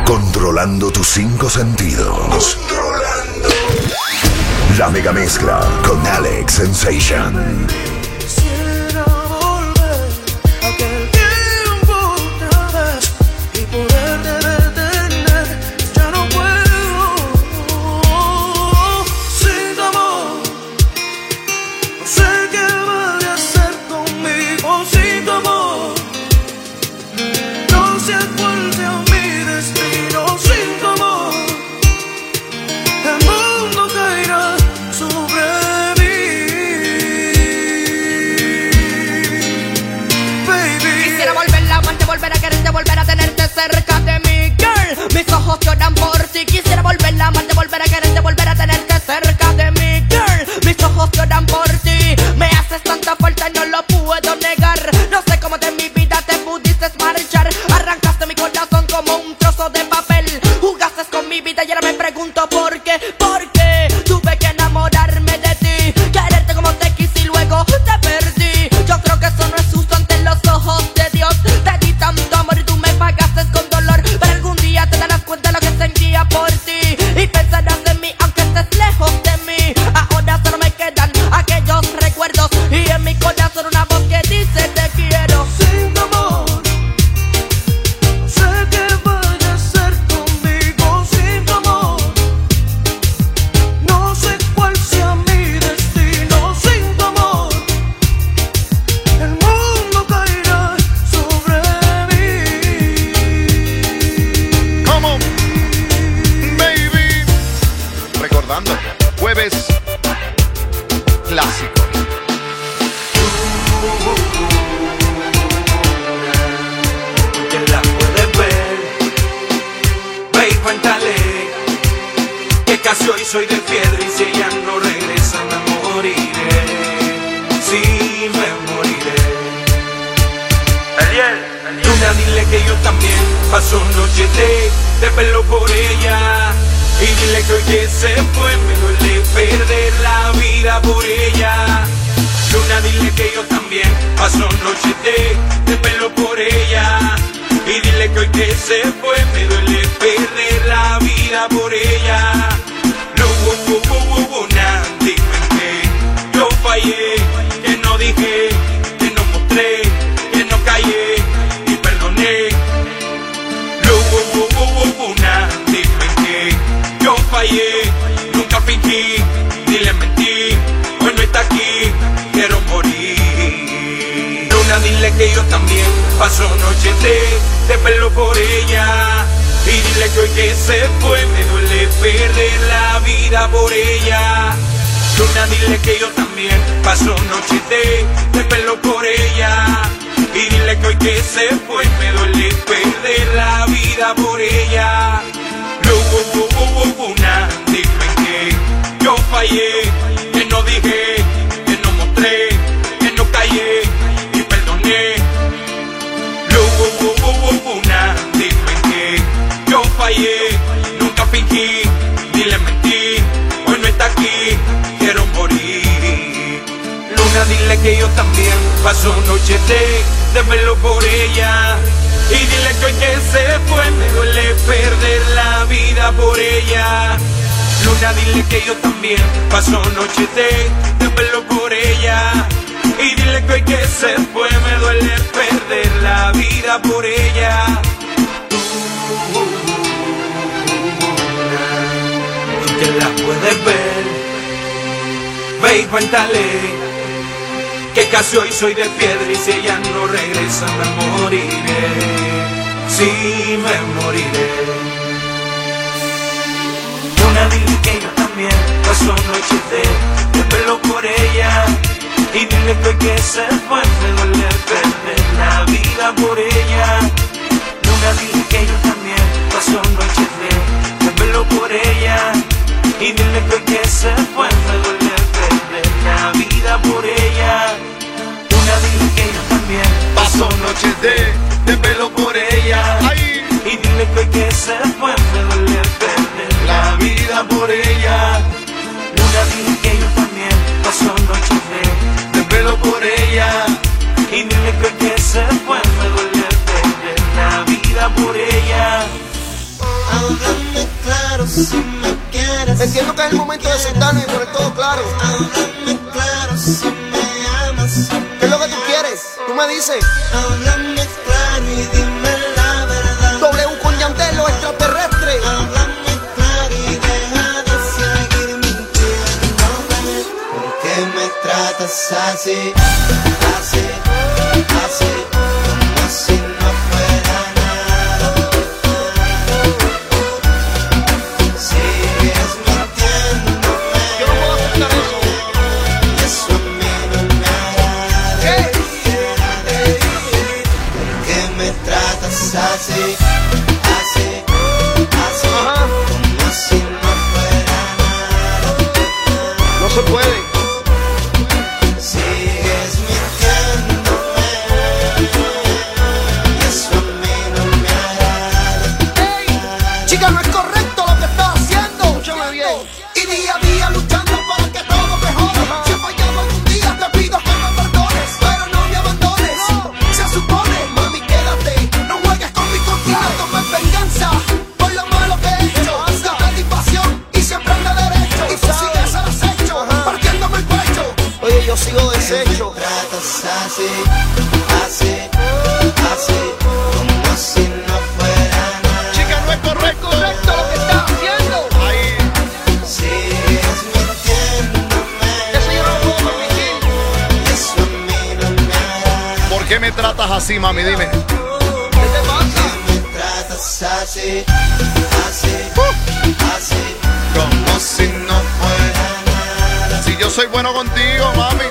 Controlando tus 5 sentidos. Controlando. La mega mezcla con Alex Sensation. Quisiera volver a aquel tiempo otra vez y poderte detener. Ya no puedo sin tu amor. No sé qué vaya a hacer conmigo sin tu amor. No sé cuál sea mi destino sin tu amor. El mundo caerá sobre mí, baby. Quisiera volver a amarte, volver a quererte, volver a tenerte cerca de mí, girl. Mis ojos lloran por ti. Quisiera volver a amarte, volver a quererte, volver a tenerte cerca de mí, girl. Mis ojos lloran por ti. Me haces tanta falta y no lo puedo negar. No sé cómo de mi vida te pudiste marchar. Arrancaste mi corazón como un trozo de papel. Jugaste con mi vida y ahora me pregunto por qué. ¿Por qué tuve que enamorarme de ti? Quererte como te quise y luego te perdí. Yo creo que eso no es justo ante los ojos de Dios. Te di tanto amor y tú me pagaste con dolor. Pero algún día te darás cuenta de lo que sentía por ti y pensarás en mí aunque estés lejos de mí. Ahora solo me quedan aquellos recuerdos y en mi corazón una voz que dice te quiero. Sin tu amor, no sé qué vaya a hacer conmigo sin tu amor. No sé cuál sea mi destino sin tu amor. El mundo caerá sobre mí. Come on, baby. Recordando, jueves clásico. Que la puedes ver, ve y cuéntale que casi hoy soy de piedra y si ella no regresa me moriré. Sí, me moriré. Luna, dile que yo también paso noches de pelo por ella. Y dile que hoy que se fue me duele perder la vida por ella. Luna, dile que yo también paso noches de pelo por ella. Y dile que hoy que se fue me duele perder la vida por ella. Luna, dime que yo fallé, que no dije, que no mostré, que no callé y perdoné. Luna, dime que yo fallé, nunca fingí, ni le mentí. Hoy no está aquí, quiero morir. Luna, dile que yo también paso noches de pelo por ella. Y dile que hoy que se fue me duele perder la vida por ella. Luna, dile que yo también paso noches de pelo por ella. Y dile que hoy que se fue me duele perder la vida por ella. Luna, dime que yo fallé, que no dije, que no mostré, que no callé y perdoné. Luna, dime que yo fallé, nunca fingí, ni le mentí. Hoy no está aquí, quiero morir. Luna, dile que yo también paso noches de verlo por ella. Y dile que hoy que se fue me duele perder la vida por ella. Luna, dile que yo también paso noches de verlo por ella. Y dile que hoy que se fue me duele perder la vida por ella. Tú que la puedes ver, ve y cuéntale que casi hoy soy de piedra y si ella no regresa me moriré. Sí, me moriré. Luna, dile que yo también paso noches de pelo por ella. Y dile que hoy que se fue me duele perder la vida por ella. Luna, dile que yo también paso noches de pelo por ella. Y dile que hoy que se fue me duele perder la vida por ella. Luna, dile que yo también Paso noches de pelo por ella. Ay. y dile que hoy que se fue me duele perder la vida por ella. Luna, dile que yo también paso noches de pelo por ella. Y dile que hoy que se fue me duele perder la vida por ella. si me quieres. Entiendo que es el momento de sentarnos y poner todo claro. Háblame claro si me amas. ¿Qué es lo que tú quieres? Tú me dices. Háblame claro y dime la verdad. W con Yandel, los extraterrestres. Háblame claro y deja de seguir mintiéndome. ¿Por qué me tratas así? Así, así, como si no fuera nada. Sigues mintiéndome. Yo no puedo aceptar eso. Y eso a mí no me agrada. ¿Qué? ¿Por qué me tratas así? Así, así, Ajá. como si no fuera nada. No se puede. Sigues mintiéndome. Y eso a mí no me agrada. Ey, chica, no es correcto lo que estás haciendo. Escúchame bien. Y día a día luchando para que todo mejore. Si he fallado algún día te pido que me perdones, pero no me abandones. Se supone, mami, quédate. No juegues con mi contigo, tomes venganza por lo malo que he hecho. Date pasión y siempre anda derecho. Y tú sigues al acecho, partiéndome el pecho. Oye, yo sigo deshecho. Tratas así, así, así, como si no fuera nada. Chica, no es correcto lo que estás haciendo. Ahí sigues mintiéndome. Eso yo no lo puedo permitir. Eso a mí no me agrada. ¿Por qué me tratas así, mami? Dime. ¿Qué te pasa? Me tratas así, así, así, como si no fuera nada. Si yo soy bueno contigo, mami.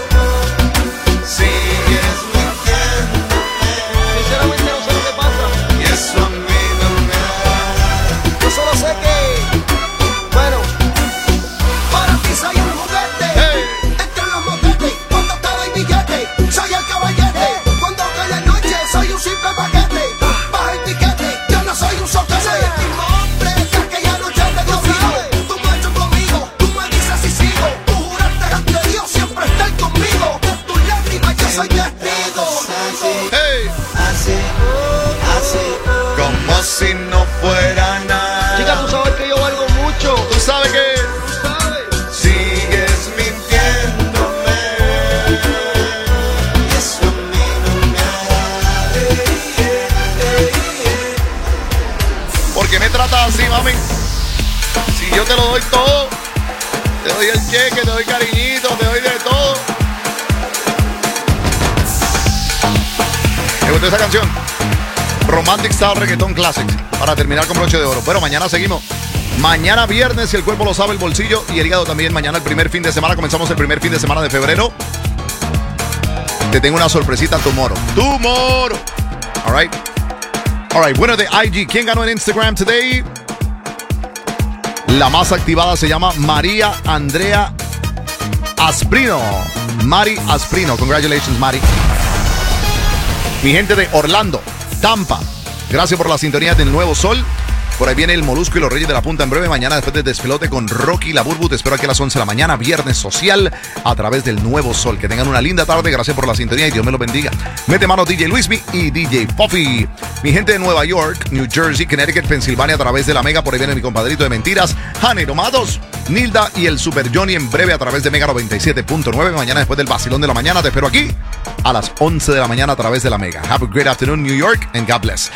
Sigues mintiéndome. Sinceramente no sé lo que pasa. Y eso a mí no me agrada. Yo solo sé que, bueno, Para ti soy un juguete. Hey. Entre los motetes, cuando te doy billete, soy el caballete. Cuando cae la noche, soy un simple paquete. Baja el piquete, yo no soy un soquete. Soy el mismo hombre que aquella noche te dio frío. Tú marchas conmigo, tú me dices si sigo. Tú juraste ante Dios siempre estar conmigo. De tus lágrimas yo soy testigo. Hey. Así, así, Como si no fuera nada. chica, tú sabes que yo valgo mucho. Tú sabes que Tú sabes. sigues mintiéndome. Y eso a mí no me agrada. ¿por qué me tratas así, mami? Si yo te lo doy todo, te doy el cheque, te doy cariñito, te doy de todo. ¿Te gustó esa canción? Romantic Style Reggaeton Classic. Para terminar con broche de oro. Bueno, mañana seguimos. Mañana viernes, si el cuerpo lo sabe, el bolsillo y el hígado también. Mañana el primer fin de semana. Comenzamos el primer fin de semana de febrero. Te tengo una sorpresita tomorrow. Tomorrow. All right. All right. Bueno, de IG. ¿Quién ganó en Instagram today? La más activada se llama María Andrea Asprino. Mari Asprino. Congratulations, Mari. Mi gente de Orlando, Tampa. Gracias por la sintonía del Nuevo Sol. Por ahí viene el Molusco y los Reyes de la Punta en breve. Mañana después del despelote con Rocky y la Burbu. Te espero aquí a las 11 de la mañana. Viernes social a través del Nuevo Sol. Que tengan una linda tarde. Gracias por la sintonía y Dios me los bendiga. Mete mano DJ Luismi y DJ Puffy. Mi gente de Nueva York, New Jersey, Connecticut, Pensilvania a través de la Mega. Por ahí viene mi compadrito de mentiras, Janeiro Matos, Nilda y el Super Johnny en breve a través de Mega 97.9. Mañana después del vacilón de la mañana. Te espero aquí a las 11 de la mañana a través de la Mega. Have a great afternoon, New York, and God bless.